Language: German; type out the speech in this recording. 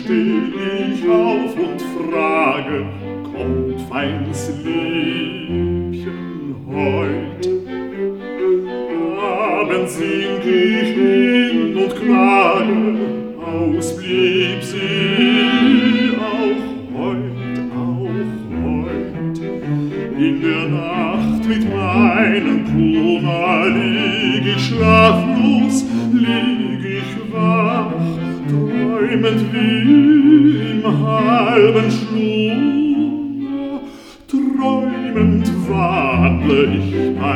steh ich auf und frage, kommt feins Liebchen heut? Abends sing ich hin und klage, ausblieb sie auch heut, auch heut. In der Nacht mit meinem Kummer lieg ich schlaflos, lieg ich wach, träumend wie im halben Schlummer, träumend wandle ich